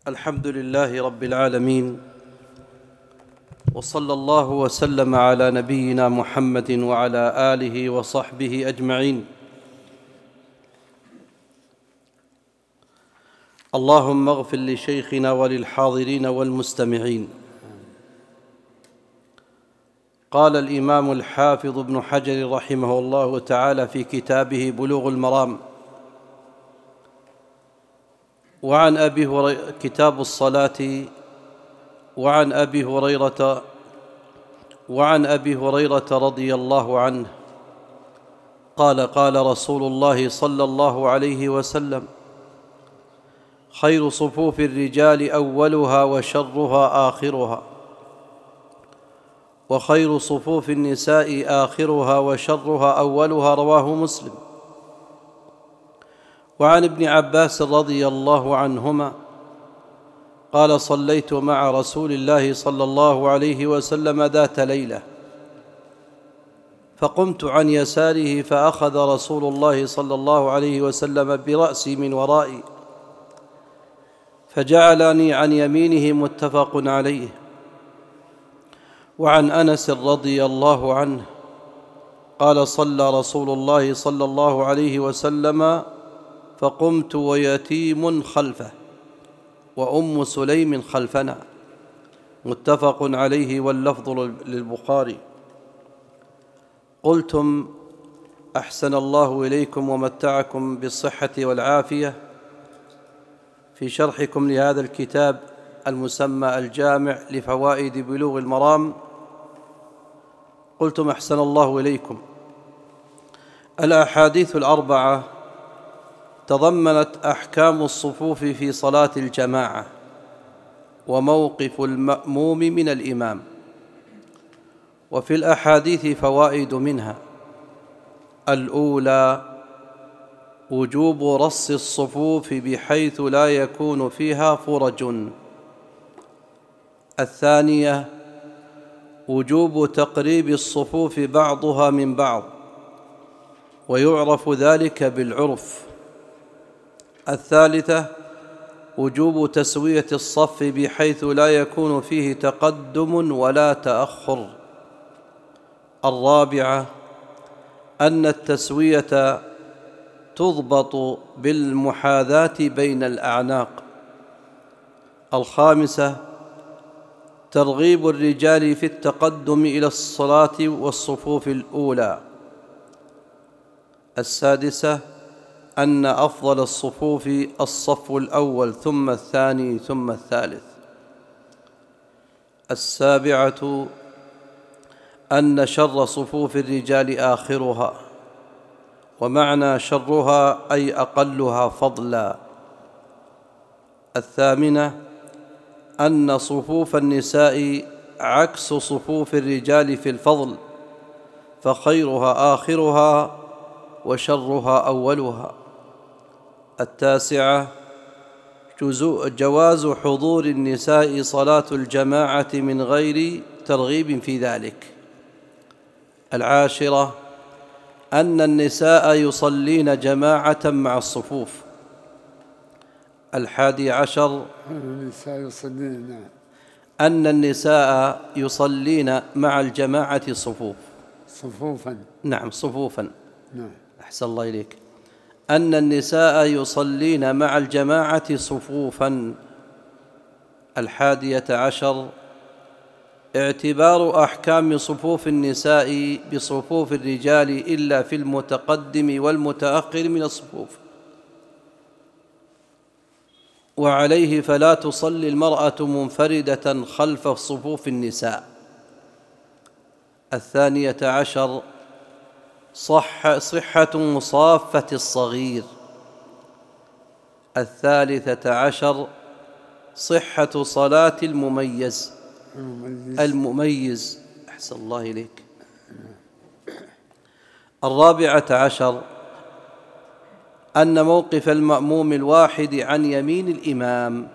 الحمد لله رب العالمين، وصلى الله وسلم على نبينا محمد وعلى آله وصحبه أجمعين. اللهم اغفر لشيخنا وللحاضرين والمستمعين. قال الإمام الحافظ ابن حجر رحمه الله تعالى في كتابه بلوغ المرام: كتاب الصلاة. وعن أبي هريرة رضي الله عنه قال: قال رسول الله صلى الله عليه وسلم: خير صفوف الرجال أولها وشرها آخرها، وخير صفوف النساء آخرها وشرها أولها. رواه مسلم. وعن ابن عباس رضي الله عنهما قال: صليت مع رسول الله صلى الله عليه وسلم ذات ليلة، فقمت عن يساره، فأخذ رسول الله صلى الله عليه وسلم برأسي من ورائي فجعلني عن يمينه. متفق عليه. وعن أنس رضي الله عنه قال: صلى رسول الله صلى الله عليه وسلم فقمت ويتيم خلفه وأم سليم خلفنا. متفق عليه، واللفظ للبخاري. قلتم: أحسن الله إليكم ومتعكم بالصحة والعافية، في شرحكم لهذا الكتاب المسمى الجامع لفوائد بلوغ المرام. قلتم: أحسن الله إليكم. الأحاديث الأربعة تضمنت أحكام الصفوف في صلاة الجماعة وموقف المأموم من الإمام. وفي الأحاديث فوائد منها: الأولى وجوب رص الصفوف بحيث لا يكون فيها فرج. الثانية وجوب تقريب الصفوف بعضها من بعض، ويعرف ذلك بالعرف. الثالثة وجوب تسوية الصف بحيث لا يكون فيه تقدم ولا تأخر. الرابعة أن التسوية تضبط بالمحاذاة بين الأعناق. الخامسة ترغيب الرجال في التقدم إلى الصلاة والصفوف الأولى. السادسة أن أفضل الصفوف الصف الأول، ثم الثاني، ثم الثالث. السابعة أن شر صفوف الرجال آخرها، ومعنى شرها أي أقلها فضلا. الثامنة أن صفوف النساء عكس صفوف الرجال في الفضل، فخيرها آخرها وشرها أولها. التاسعة جواز حضور النساء صلاة الجماعة من غير ترغيب في ذلك. العاشرة أن النساء يصلين جماعة مع الصفوف. 11 أن النساء يصلين مع الجماعة صفوفا. نعم، صفوفا. نعم. أحسن الله إليك. أن النساء يصلين مع الجماعة صفوفا. 11 اعتبار أحكام صفوف النساء بصفوف الرجال إلا في المتقدم والمتأخر من الصفوف. وعليه فلا تصلي المرأة منفردة خلف صفوف النساء. 12 صحة مصافة الصغير. 13 صحة صلاة المميز. أحسن الله إليك. 14 أن موقف المأموم الواحد عن يمين الإمام.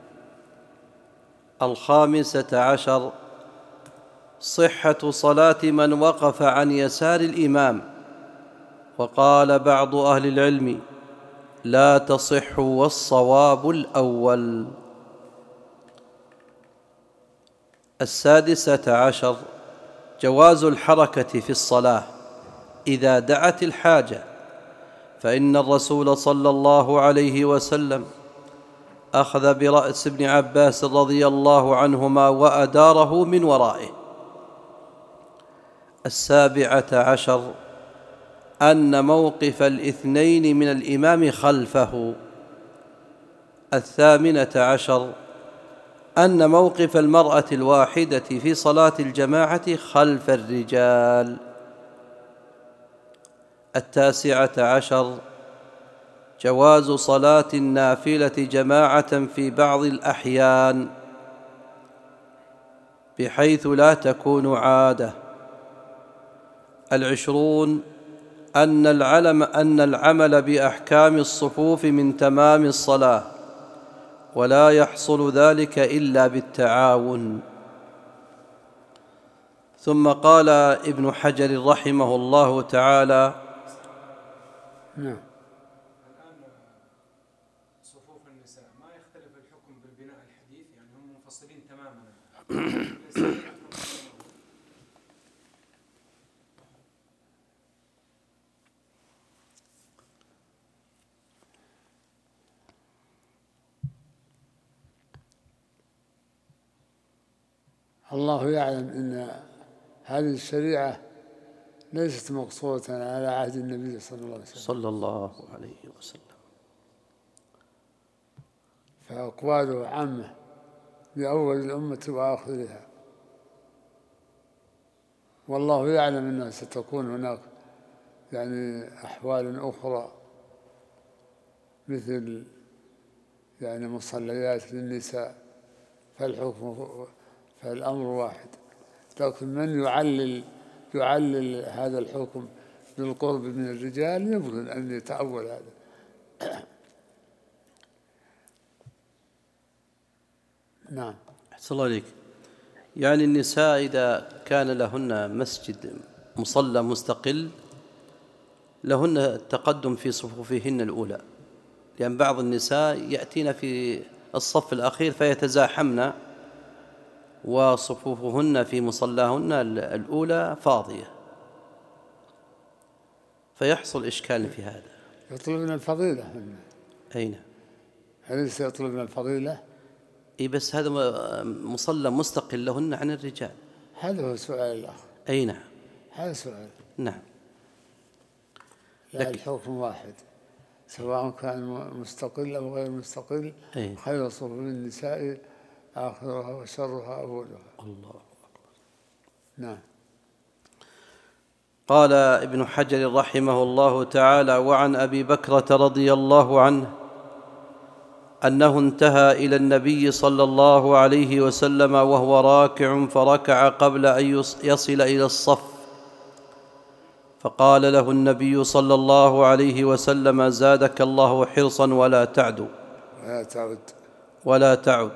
15 صحة صلاة من وقف عن يسار الإمام. وقال بعض أهل العلم: لا تصح والصواب الأول. 16 جواز الحركة في الصلاة إذا دعت الحاجة، فإن الرسول صلى الله عليه وسلم أخذ برأس ابن عباس رضي الله عنهما وأداره من ورائه. 17 أن موقف الاثنين من الإمام خلفه. 18 أن موقف المرأة الواحدة في صلاة الجماعة خلف الرجال. 19 جواز صلاة النافلة جماعة في بعض الأحيان بحيث لا تكون عادة. 20 أن العمل بأحكام الصفوف من تمام الصلاة، ولا يحصل ذلك إلا بالتعاون. ثم قال ابن حجر رحمه الله تعالى: نعم. الآن صفوف النساء ما يختلف الحكم بالبناء الحديث، يعني هم منفصلين تماما. الله يعلم أن هذه الشريعة ليست مقصورة على عهد النبي صلى الله عليه وسلم، فأقواله عامة لأول الأمة وآخرها، والله يعلم أنها ستكون هناك يعني أحوال أخرى مثل يعني مصليات للنساء، فالأمر واحد. لكن من يعلل هذا الحكم بالقرب من الرجال يمكن أن يتأول هذا. نعم. أحسن الله عليك. يعني النساء إذا كان لهن مسجد مصلى مستقل لهن التقدم في صفوفهن الأولى، لأن بعض النساء يأتين في الصف الأخير فيتزاحمن وصفوفهن في مصلاهن الأولى فاضية، فيحصل إشكال في هذا. يطلبن الفضيلة. أين؟ أليس يطلبن الفضيلة؟ إيه، بس هذا مصلى مستقل لهن عن الرجال. هذا هو سؤال الأخ. أي نعم، هذا سؤال. نعم. لا، الحكم واحد سواء كان مستقل أو غير مستقل. خير صفوف النساء آخرها وشرها أولها. الله أكبر. نعم. قال ابن حجر رحمه الله تعالى: وعن أبي بكرة رضي الله عنه أنه انتهى إلى النبي صلى الله عليه وسلم وهو راكع فركع قبل أن يصل إلى الصف، فقال له النبي صلى الله عليه وسلم: زادك الله حرصا ولا تعد.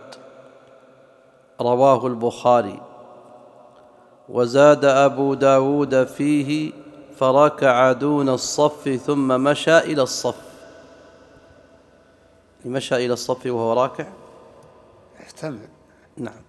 رواه البخاري. وزاد أبو داود فيه: فركع دون الصف ثم مشى إلى الصف. مشى إلى الصف وهو راكع؟ يحتمل. نعم.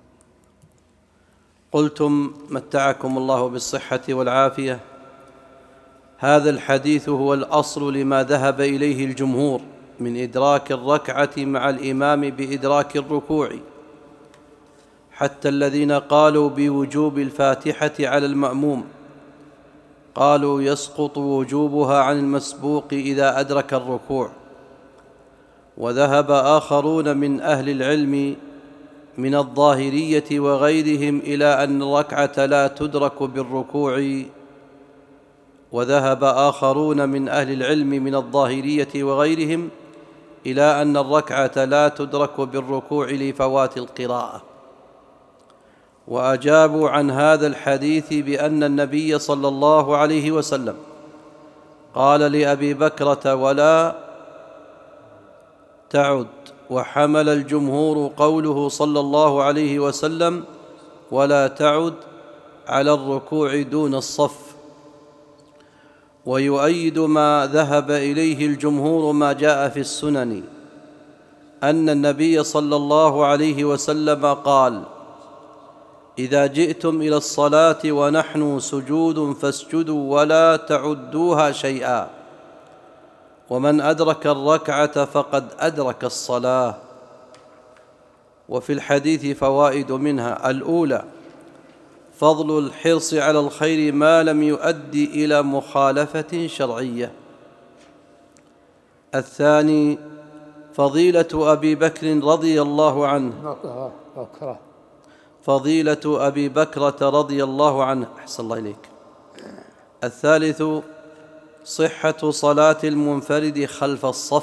قلتم متعكم الله بالصحة والعافية. هذا الحديث هو الأصل لما ذهب إليه الجمهور من إدراك الركعة مع الإمام بإدراك الركوع، حتى الذين قالوا بوجوب الفاتحة على المأموم قالوا يسقط وجوبها عن المسبوق إذا أدرك الركوع. وذهب آخرون من أهل العلم من الظاهرية وغيرهم إلى أن الركعة لا تدرك بالركوع. وذهب آخرون من أهل العلم من الظاهرية وغيرهم إلى أن الركعة لا تدرك بالركوع لفوات القراءة. وأجابوا عن هذا الحديث بأن النبي صلى الله عليه وسلم قال لأبي بكرة: ولا تعد. وحمل الجمهور قوله صلى الله عليه وسلم: ولا تعد على الركوع دون الصف. ويؤيد ما ذهب إليه الجمهور ما جاء في السنن أن النبي صلى الله عليه وسلم قال: إذا جئتم إلى الصلاة ونحن سجود فاسجدوا ولا تعدوها شيئا، ومن أدرك الركعة فقد أدرك الصلاة. وفي الحديث فوائد منها: الأولى فضل الحرص على الخير ما لم يؤدي إلى مخالفة شرعية. الثاني فضيلة أبي بكر رضي الله عنه فضيلة أبي بكرة رضي الله عنه. أحسن الله إليك. الثالث صحة صلاة المنفرد خلف الصف،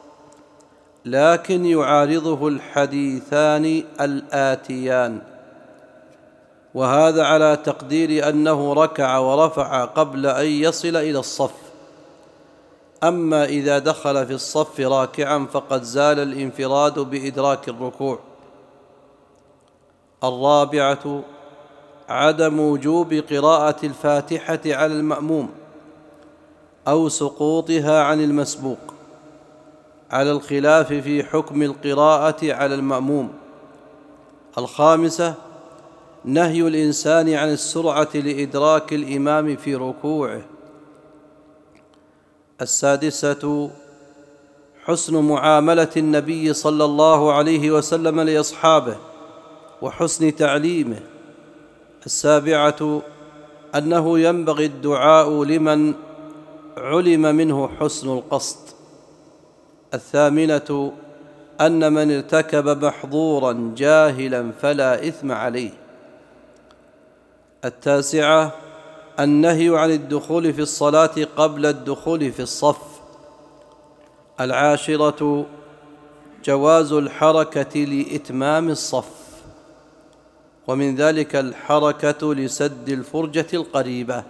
لكن يعارضه الحديثان الآتيان، وهذا على تقدير أنه ركع ورفع قبل أن يصل إلى الصف. أما إذا دخل في الصف راكعا فقد زال الانفراد بإدراك الركوع. الرابعة عدم وجوب قراءة الفاتحة على المأموم أو سقوطها عن المسبوق، على الخلاف في حكم القراءة على المأموم. الخامسة نهي الإنسان عن السرعة لإدراك الإمام في ركوعه. السادسة حسن معاملة النبي صلى الله عليه وسلم لأصحابه وحسن تعليمه. السابعة أنه ينبغي الدعاء لمن علم منه حسن القصد. الثامنة أن من ارتكب محظورا جاهلا فلا إثم عليه. التاسعة النهي عن الدخول في الصلاة قبل الدخول في الصف. العاشرة جواز الحركة لإتمام الصف، ومن ذلك الحركة لسد الفرجة القريبة.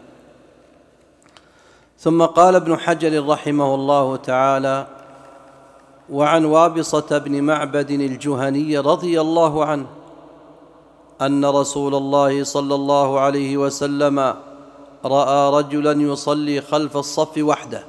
ثم قال ابن حجر رحمه الله تعالى: وعن وابصة بن معبد الجهني رضي الله عنه أن رسول الله صلى الله عليه وسلم رأى رجلا يصلي خلف الصف وحده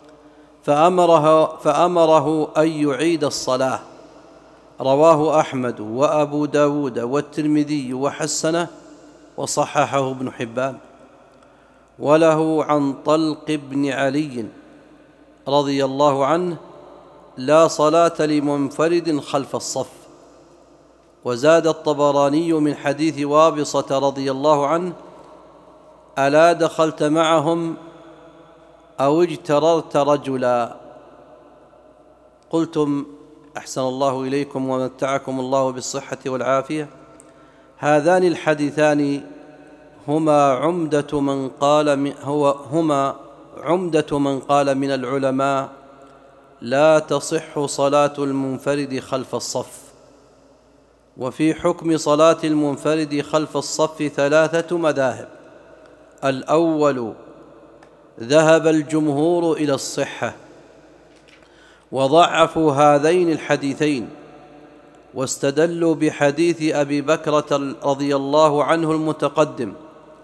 فأمره أن يعيد الصلاة. رواه أحمد وأبو داود والترمذي وحسنه وصححه ابن حبان. وله عن طلق بن علي رضي الله عنه: لا صلاة لمنفرد خلف الصف. وزاد الطبراني من حديث وابصة رضي الله عنه: ألا دخلت معهم أو اجتررت رجلا؟ قلتم: أحسن الله إليكم ومتعكم الله بالصحة والعافية. هذان الحديثان هما عمدة من قال من العلماء: لا تصح صلاة المنفرد خلف الصف. وفي حكم صلاة المنفرد خلف الصف 3 مذاهب. الأول ذهب الجمهور إلى الصحة وضعفوا هذين الحديثين، واستدلوا بحديث أبي بكرة رضي الله عنه المتقدم،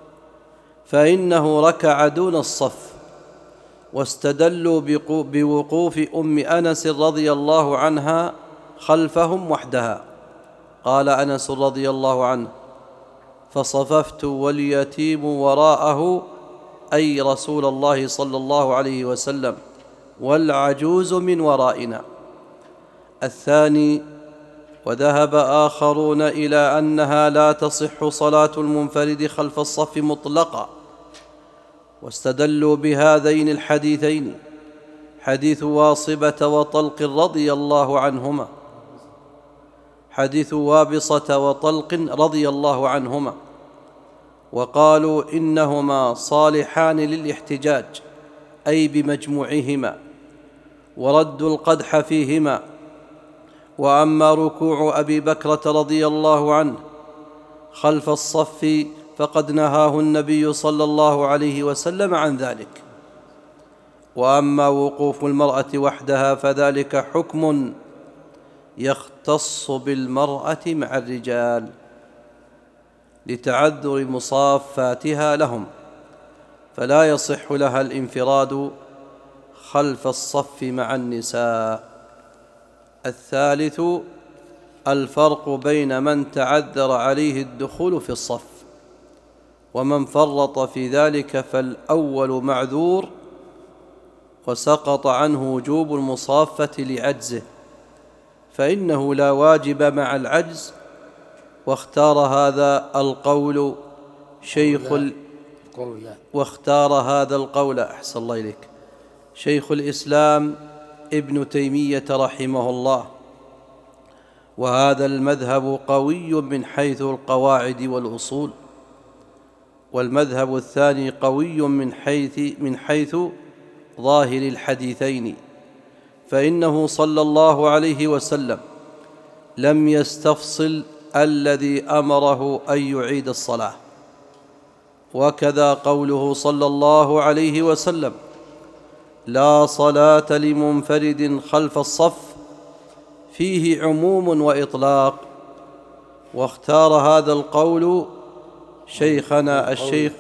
فإنه ركع دون الصف. واستدلوا بوقوف أم أنس رضي الله عنها خلفهم وحدها. قال أنس رضي الله عنه: فصففت واليتيم وراءه، أي رسول الله صلى الله عليه وسلم، والعجوز من ورائنا. الثاني وذهب آخرون إلى أنها لا تصح صلاة المنفرد خلف الصف مطلقا، واستدلوا بهذين الحديثين: حديث واصبة وطلق رضي الله عنهما، حديث وابصة وطلق رضي الله عنهما، وقالوا إنهما صالحان للاحتجاج، أي بمجموعهما، وردوا القدح فيهما. وأما ركوع أبي بكرة رضي الله عنه خلف الصف فقد نهاه النبي صلى الله عليه وسلم عن ذلك. وأما وقوف المرأة وحدها فذلك حكم يختص بالمرأة مع الرجال لتعذر مصافاتها لهم، فلا يصح لها الانفراد خلف الصف مع النساء. الثالث الفرق بين من تعذر عليه الدخول في الصف ومن فرط في ذلك، فالأول معذور وسقط عنه وجوب المصافة لعجزه، فإنه لا واجب مع العجز. واختار هذا القول أحسن الله إليك شيخ الإسلام ابن تيمية رحمه الله. وهذا المذهب قوي من حيث القواعد والأصول، والمذهب الثاني قوي من حيث ظاهر الحديثين، فإنه صلى الله عليه وسلم لم يستفصل الذي أمره أن يعيد الصلاة. وكذا قوله صلى الله عليه وسلم: لا صلاة لمنفرد خلف الصف، فيه عموم وإطلاق. واختار هذا القول شيخنا الشيخ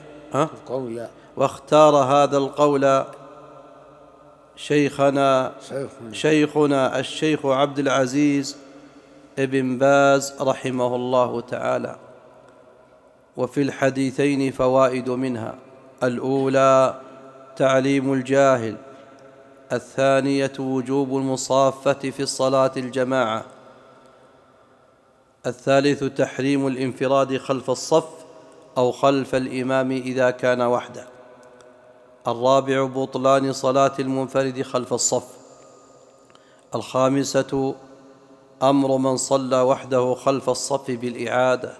شيخنا الشيخ عبد العزيز ابن باز رحمه الله تعالى. وفي الحديثين فوائد منها: الأولى تعليم الجاهل، الثانية وجوب المصافة في الصلاة الجماعة، الثالث تحريم الانفراد خلف الصف أو خلف الإمام إذا كان وحده، الرابع بطلان صلاة المنفرد خلف الصف، الخامسة أمر من صلى وحده خلف الصف بالإعادة،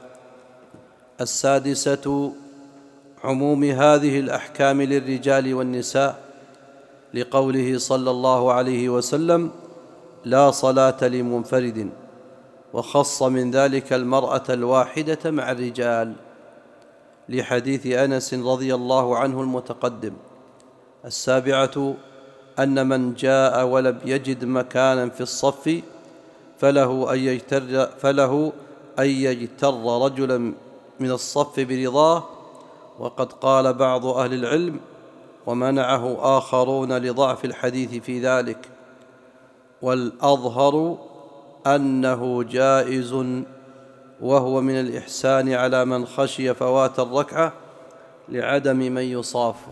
السادسة عموم هذه الأحكام للرجال والنساء، لقوله صلى الله عليه وسلم: لا صلاة لمنفرد، وخص من ذلك المرأة الواحدة مع الرجال، لحديث أنس رضي الله عنه المتقدم. السابعة أن من جاء ولم يجد مكانا في الصف فله أن يجتر رجلا من الصف برضاه، وقد قال بعض أهل العلم ومنعه آخرون لضعف الحديث في ذلك، والأظهر أنه جائز، وهو من الإحسان على من خشي فوات الركعة لعدم من يصافه.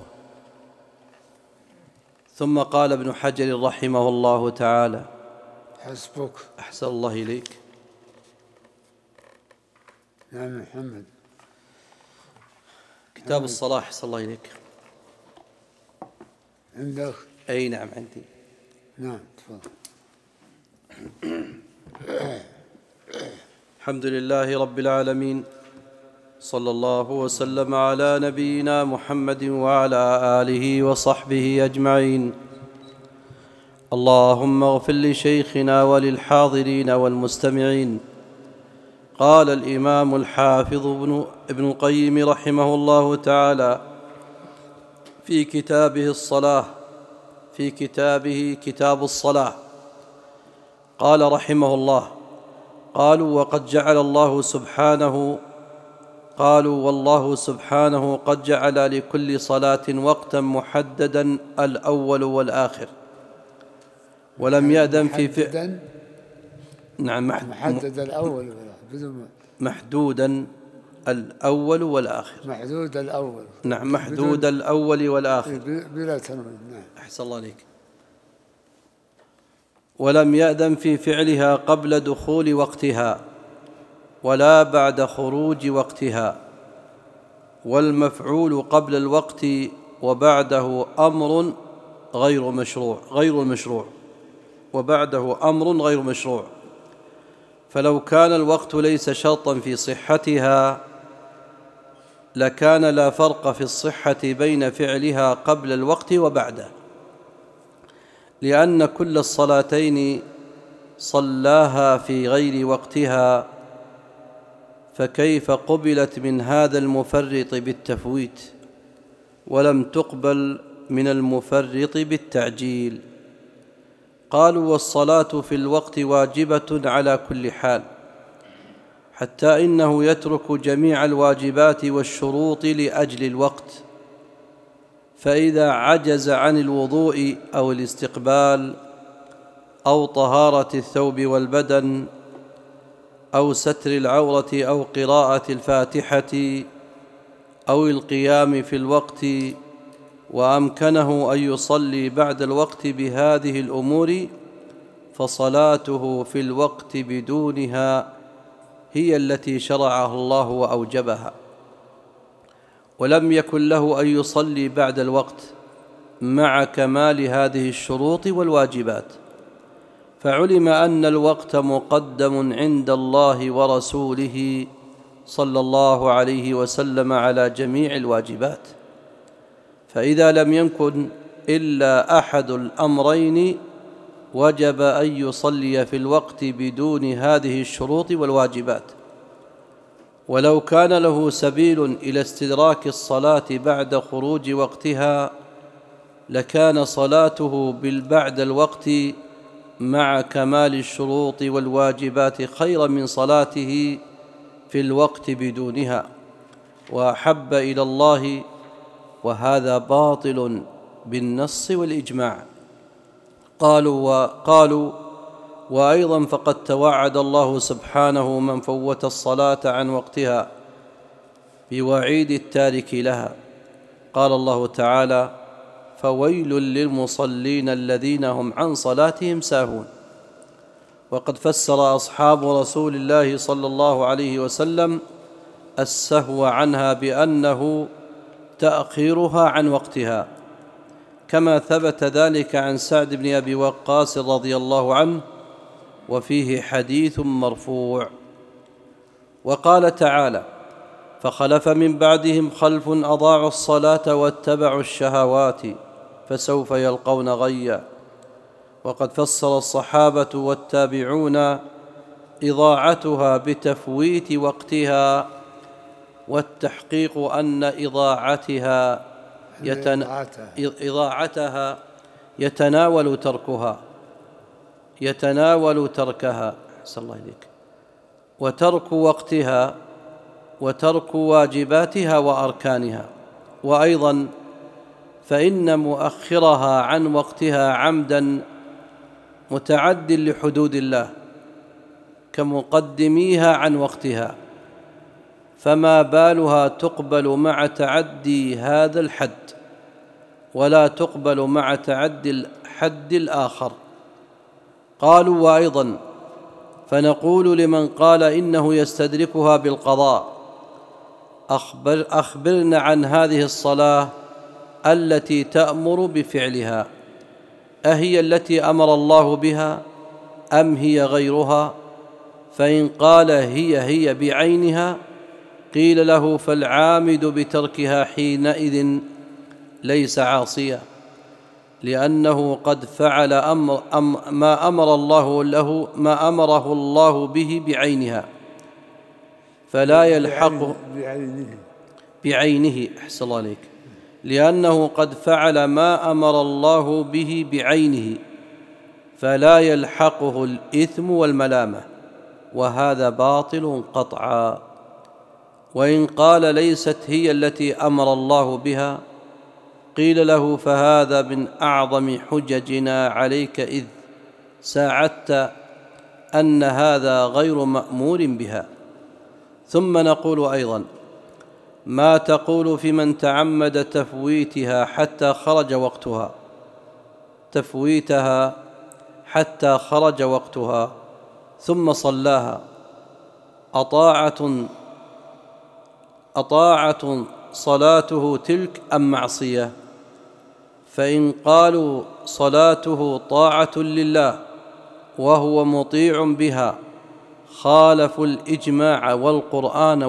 ثم قال ابن حجر رحمه الله تعالى: حسبك. أحسن الله إليك. نعم محمد. كتاب الصلاة. أحسن الله إليك. عندك؟ أي نعم عندي. نعم تفضل. الحمد لله رب العالمين، صلى الله وسلم على نبينا محمد وعلى آله وصحبه أجمعين. اللهم اغفر لشيخنا وللحاضرين والمستمعين. قال الإمام الحافظ ابن القيم رحمه الله تعالى في كتابه الصلاة، في كتابه كتاب الصلاة، قال رحمه الله: قالوا والله سبحانه قد جعل لكل صلاة وقتا محددا الأول والآخر، ولم يأذن في فعل. نعم محدد الأول محدودا الأول والآخر. محدود الأول. نعم محدود الأول والآخر بلا تنوين. نعم أحسن الله عليك. ولم يأذن في فعلها قبل دخول وقتها ولا بعد خروج وقتها، والمفعول قبل الوقت وبعده أمر غير مشروع. فلو كان الوقت ليس شرطا في صحتها لكان لا فرق في الصحة بين فعلها قبل الوقت وبعده، لأن كل الصلاتين صلاها في غير وقتها، فكيف قبلت من هذا المفرط بالتفويت ولم تقبل من المفرط بالتعجيل؟ قالوا: والصلاة في الوقت واجبة على كل حال، حتى إنه يترك جميع الواجبات والشروط لأجل الوقت، فإذا عجز عن الوضوء أو الاستقبال أو طهارة الثوب والبدن أو ستر العورة أو قراءة الفاتحة أو القيام في الوقت، وأمكنه أن يصلي بعد الوقت بهذه الأمور، فصلاته في الوقت بدونها هي التي شرعها الله وأوجبها. ولم يكن له أن يصلي بعد الوقت مع كمال هذه الشروط والواجبات، فعلم أن الوقت مقدم عند الله ورسوله صلى الله عليه وسلم على جميع الواجبات، فإذا لم يكن إلا أحد الأمرين وجب أن يصلي في الوقت بدون هذه الشروط والواجبات. ولو كان له سبيل إلى استدراك الصلاة بعد خروج وقتها لكان صلاته بعد الوقت مع كمال الشروط والواجبات خيرا من صلاته في الوقت بدونها، وأحب إلى الله، وهذا باطل بالنص والإجماع. قالوا وأيضا فقد توعد الله سبحانه من فوت الصلاة عن وقتها بوعيد التارك لها. قال الله تعالى: فويل للمصلين الذين هم عن صلاتهم ساهون. وقد فسر أصحاب رسول الله صلى الله عليه وسلم السهو عنها بأنه تأخيرها عن وقتها، كما ثبت ذلك عن سعد بن أبي وقاص رضي الله عنه، وفيه حديث مرفوع. وقال تعالى: فخلف من بعدهم خلف أضاعوا الصلاة واتبعوا الشهوات فسوف يلقون غيا. وقد فسر الصحابة والتابعون إضاعتها بتفويت وقتها، والتحقيق أن إضاعتها يتناول تركها أحسن الله إليك، وترك وقتها وترك واجباتها وأركانها. وأيضا فإن مؤخرها عن وقتها عمدا متعد لحدود الله كمقدميها عن وقتها، فما بالها تقبل مع تعدي هذا الحد ولا تقبل مع تعدي الحد الآخر. قالوا: وأيضا فنقول لمن قال إنه يستدركها بالقضاء: أخبرنا عن هذه الصلاة التي تأمر بفعلها، أهي التي أمر الله بها أم هي غيرها؟ فإن قال هي بعينها قيل له: فالعامد بتركها حينئذ ليس عاصيا، لأنه قد فعل ما أمره الله به بعينها، فلا يلحقه بعينه أحسن الله عليك، لأنه قد فعل ما أمر الله به بعينه، فلا يلحقه الإثم والملامة، وهذا باطل قطعا. وإن قال ليست هي التي أمر الله بها قيل له: فهذا من أعظم حججنا عليك، إذ ساعدت أن هذا غير مأمور بها. ثم نقول أيضا: ما تقول في من تعمد تفويتها حتى خرج وقتها ثم صلاها، أطاعة صلاته تلك أم معصية؟ فإن قالوا صلاته طاعة لله وهو مطيع بها خالفوا الإجماع والقرآن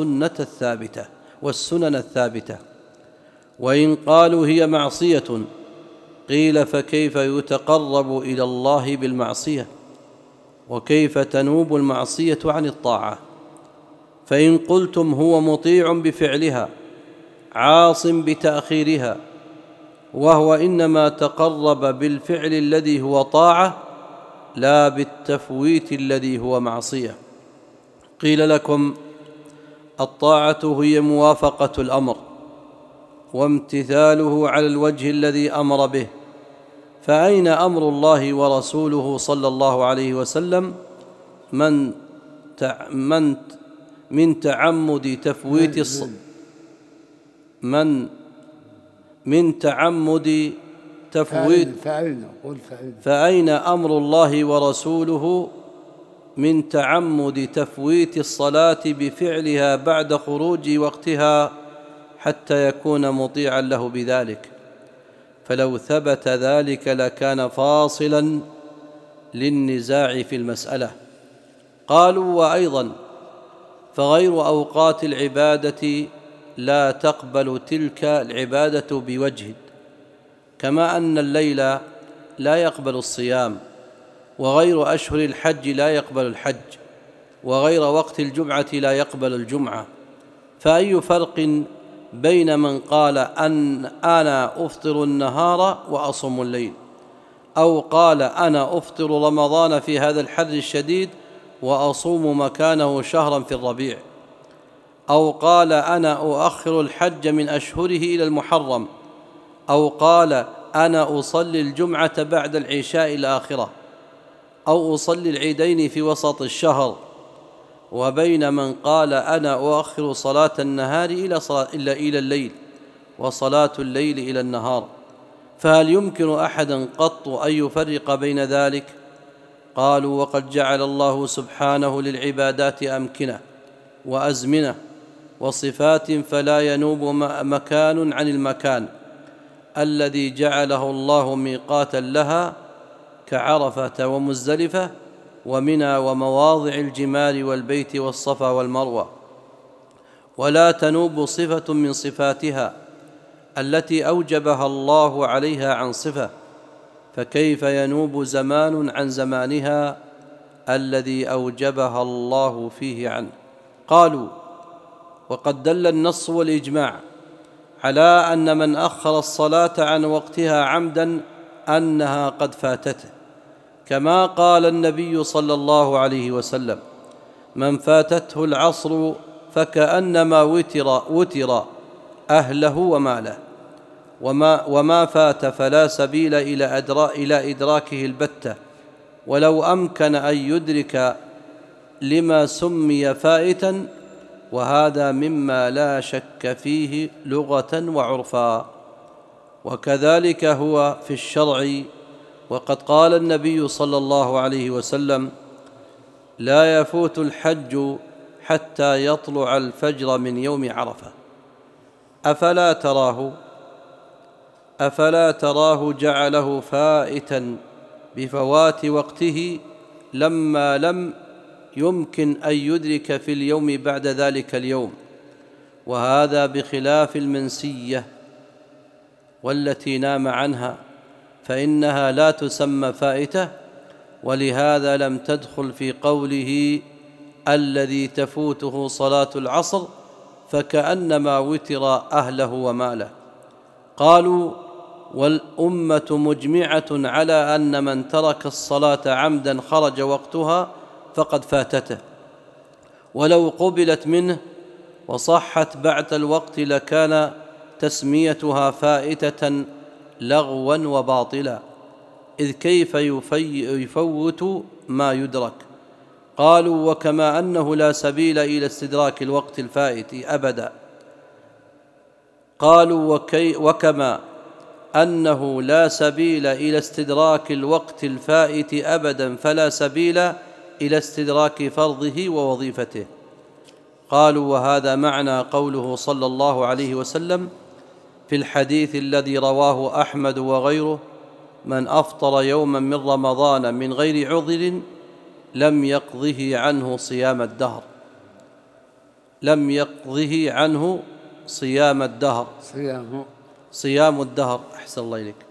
والسنن الثابتة. وإن قالوا هي معصية قيل: فكيف يتقرب إلى الله بالمعصية؟ وكيف تنوب المعصية عن الطاعة؟ فإن قلتم هو مطيع بفعلها عاص بتأخيرها، وهو إنما تقرب بالفعل الذي هو طاعة لا بالتفويت الذي هو معصية، قيل لكم: الطاعة هي موافقة الأمر وامتثاله على الوجه الذي أمر به، فأين أمر الله ورسوله صلى الله عليه وسلم من من تعمد تفويت من تعمد تفويت فأين أمر الله ورسوله من تعمد تفويت الصلاة بفعلها بعد خروج وقتها حتى يكون مطيعا له بذلك؟ فلو ثبت ذلك لكان فاصلا للنزاع في المسألة. قالوا: وأيضا فغير أوقات العبادة لا تقبل تلك العبادة بوجه، كما أن الليل لا يقبل الصيام، وغير أشهر الحج لا يقبل الحج، وغير وقت الجمعة لا يقبل الجمعة. فأي فرق بين من قال أنا أفطر النهار وأصوم الليل، أو قال أنا أفطر رمضان في هذا الحر الشديد وأصوم مكانه شهرا في الربيع، أو قال أنا أؤخر الحج من أشهره إلى المحرم، أو قال أنا أصلي الجمعة بعد العشاء الآخرة، أو أصلي العيدين في الشهر. وبين من قال أنا أؤخر صلاة النهار إلى الليل وصلاة الليل إلى النهار. فهل يمكن أحدا قط أن يفرق بين ذلك؟ قالوا: وقد جعل الله سبحانه للعبادات أمكنة وأزمنة وصفات فلا ينوب مكان عن المكان الذي جعله الله ميقاتا لها، كعرفة ومزدلفة ومنى ومواضع الجمار والبيت والصفا والمروة، ولا تنوب صفة من صفاتها التي أوجبها الله عليها عن صفة، فكيف ينوب زمان عن زمانها الذي أوجبها الله فيه عنه؟ قالوا: وقد دل النص والإجماع على أن من أخر الصلاة عن وقتها عمدا أنها قد فاتته، كما قال النبي صلى الله عليه وسلم: من فاتته العصر فكأنما وتر أهله وماله، وما فات فلا سبيل إلى إدراكه البتة، ولو أمكن أن يدرك لما سمي فائتا، وهذا مما لا شك فيه لغة وعرفا. وكذلك هو في الشرع، وقد قال النبي صلى الله عليه وسلم: لا يفوت الحج حتى يطلع الفجر من يوم عرفة. أفلا تراه جعله فائتا بفوات وقته لما لم يمكن أن يدرك في اليوم بعد ذلك اليوم، وهذا بخلاف المنسية والتي نام عنها، فإنها لا تسمى فائتة، ولهذا لم تدخل في قوله الذي تفوته صلاة العصر فكأنما وتر أهله وماله. قالوا: والأمة مجمعة على أن من ترك الصلاة عمدا خرج وقتها فقد فاتته، ولو قبلت منه وصحت بعد الوقت لكان تسميتها فائتة لغوا وباطلا، إذ كيف يفوت ما يدرك؟ قالوا: وكما أنه لا سبيل إلى استدراك الوقت الفائت أبدا. قالوا: وكما أنه لا سبيل إلى استدراك الوقت الفائت أبدا فلا سبيل إلى استدراك فرضه ووظيفته. قالوا: وهذا معنى قوله صلى الله عليه وسلم في الحديث الذي رواه أحمد وغيره: من أفطر يوما من رمضان من غير عذر لم يقضه عنه صيام الدهر. صيام الدهر. أحسن الله إليك.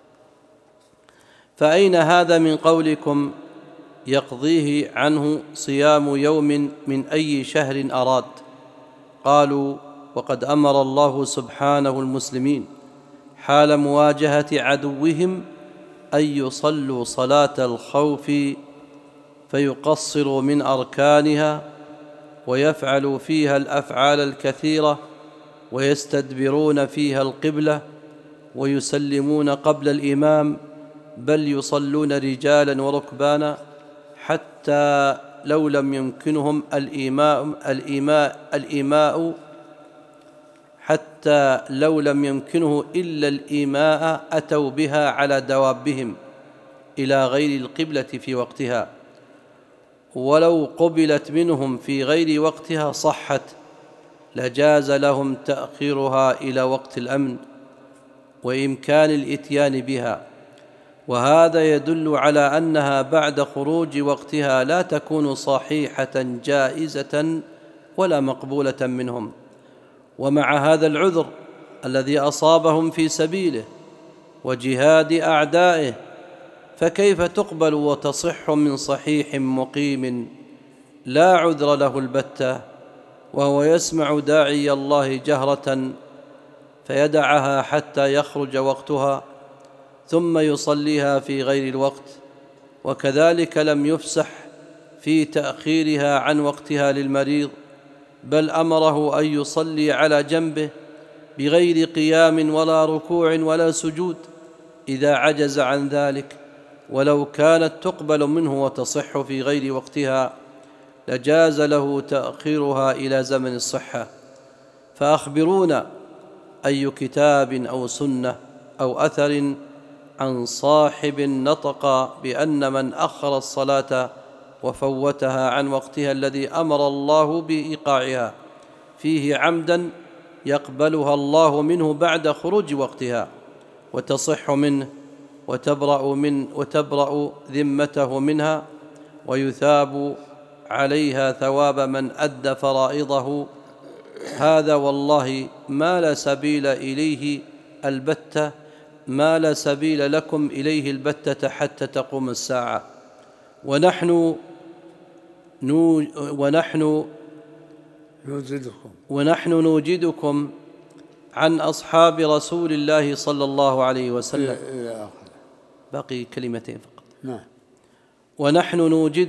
فأين هذا من قولكم يقضيه عنه صيام يوم من أي شهر أراد؟ قالوا: وقد أمر الله سبحانه المسلمين حال مواجهة عدوهم أن يصلوا صلاة الخوف فيقصروا من أركانها ويفعلوا فيها الأفعال الكثيرة ويستدبرون فيها القبلة ويسلمون قبل الإمام، بل يصلون رجالا وركبانا حتى لو لم يمكنهم الإيماء حتى لو لم يمكنه إلا الإيماء أتوا بها على دوابهم إلى غير القبلة في وقتها، ولو قبلت منهم في غير وقتها صحت، لجاز لهم تأخيرها إلى وقت الأمن وإمكان الإتيان بها. وهذا يدل على أنها بعد خروج وقتها لا تكون صحيحة جائزة ولا مقبولة منهم. ومع هذا العذر الذي أصابهم في سبيله وجهاد أعدائه، فكيف تقبل وتصح من صحيح مقيم لا عذر له البتة، وهو يسمع داعي الله جهرة فيدعها حتى يخرج وقتها ثم يصليها في غير الوقت؟ وكذلك لم يفسح في تأخيرها عن وقتها للمريض، بل أمره أن يصلي على جنبه بغير قيام ولا ركوع ولا سجود إذا عجز عن ذلك، ولو كانت تقبل منه وتصح في غير وقتها لجاز له تأخيرها إلى زمن الصحة. فأخبرونا أي كتاب أو سنة أو أثر عن صاحب نطق بأن من أخر الصلاة وفوتها عن وقتها الذي أمر الله بإيقاعها فيه عمدا يقبلها الله منه بعد خروج وقتها وتصح منه وتبرأ ذمته منها، ويثاب عليها ثواب من أدى فرائضه. هذا والله ما لا سبيل إليه البتة، ما لا سبيل لكم إليه البتة حتى تقوم الساعة. ونحن نوجدكم عن أصحاب رسول الله صلى الله عليه وسلم. باقي كلمتين فقط. نعم. ونحن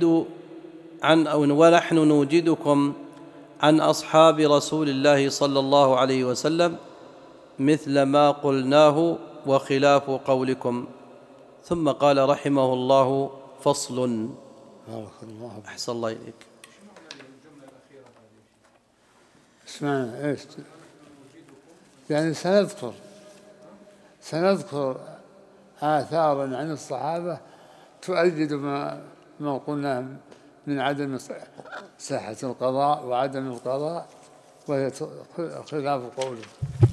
نوجدكم عن أصحاب رسول الله صلى الله عليه وسلم مثل ما قلناه وخلاف قولكم. ثم قال رحمه الله: فصل. أحسن الله إليك. اسمعنا ايش؟ يعني سنذكر آثارا عن الصحابة تؤيد ما قلناه من عدم صحة القضاء وعدم القضاء، وهي خلاف قوله.